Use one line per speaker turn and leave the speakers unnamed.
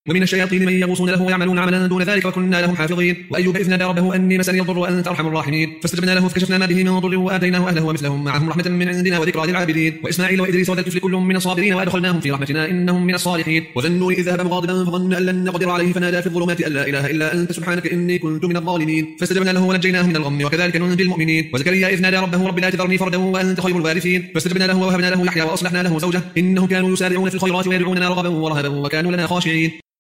ومن الشياطين من يغوصون له ويعملون عملا دون ذلك وكنا لهم حافظين. وأيوب إذ نادى ربه أني مسني الضر وأنت أرحم الراحمين فاستجبنا له فكشفنا ما به من ضر وآتيناه أهله ومثلهم معهم رحمة من عندنا وذكرى للعابدين. وإسماعيل وإدريس وذا الكفل كل من الصابرين وأدخلناهم في رحمتنا إنهم من الصالحين. وذا النون إذ ذهب مغاضبا فظن أن لن نقدر عليه فنادى في الظلمات أن لا إله إلا أنت سبحانك إني كنت من الظالمين فاستجبنا له ونجيناه من الغم وكذلك ننجي المؤمنين. وزكريا إذ نادى ربه رب لا تذرني فردا وأنت خير الوارثين فاستجبنا له ووهبنا له يحيى وأصلحنا له زوجه إنهم كانوا يسارعون في الخيرات ويدعوننا رغبا ورهبا وكانوا لنا خاشعين.